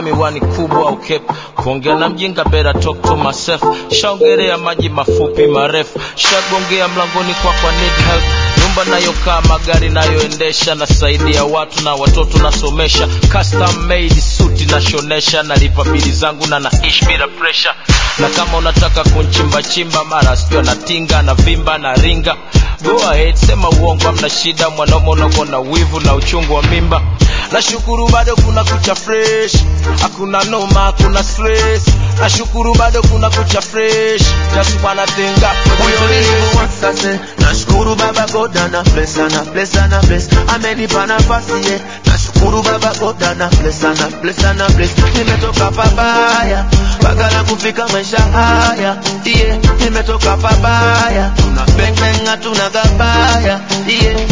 Valia miwani kubwa au kepu, kuongea na mjinga better talk to myself. Shaongelea maji mafupi marefu, shagongea mlangoni kwa need help. Nyumba nayokaa, magari nayoendesha, nasaidia watu na watoto nasomesha. Custom made suit nashonesha, nalipa bili zangu na naishi bila pressure. Na kama unataka kunchimba chimba, mara sio na tinga na vimba na ringa, go ahead, sema uongo, hamna shida. Mwanaume unakuwa na wivu na uchungu wa mimba. Nashukuru bado kuna kucha fresh, hakuna noma, hakuna stress. Nashukuru bado kuna kucha fresh, just wanna think up for the once I say nashukuru baba God ana bless, ana bless, ana bless. Amenipa nafasi yeah. Nashukuru baba God ana bless, ana bless, ana bless. Nimetoka pabaya bagala kufika maisha haya yeah. Nimetoka pabaya, tuna bang bang hatuna gabaya yeah.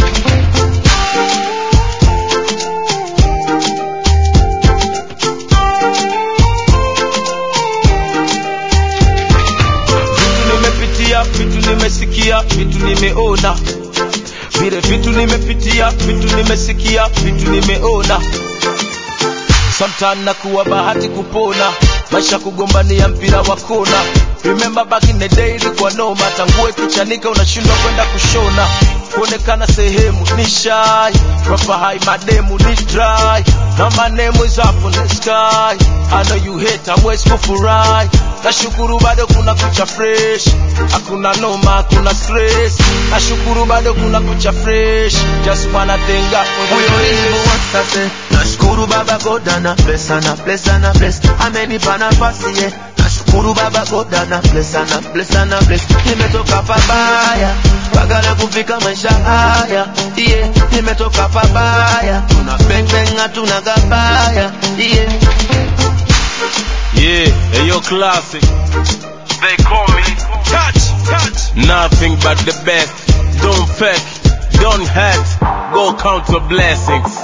Vitu nimesikia, vitu nimeona. Vile vitu nimepitia, vitu nimesikia, vitu nimeona. Sometimes nakuwa bahati kupona, maisha kugombania mpira wa kona. Remember back in the day ilikuwa noma, tangue kichanika unashindwa kwenda kushona. Kuonekana sehemu ni shy, proper high mademu ni dry. Now my name is up in the sky, I know you hate, I'm always kufurahi. Nashukuru bado kuna kucha fresh, hakuna noma, hakuna stress. Nashukuru bado kuna kucha fresh, just wanna thank God for the grace. Nashukuru baba God ana bless, ana bless, ana bless. Amenipa nafasi yeah. Nashukuru baba God ana bless, ana bless, ana bless. Nimetoka pabaya bagala kufika maisha haya yeah. Nimetoka pabaya, tuna bang bang hatuna gabaya yeah. Yeah, hey yo classic. They call me touch. Nothing but the best. Don't fake, don't hurt, go count your blessings.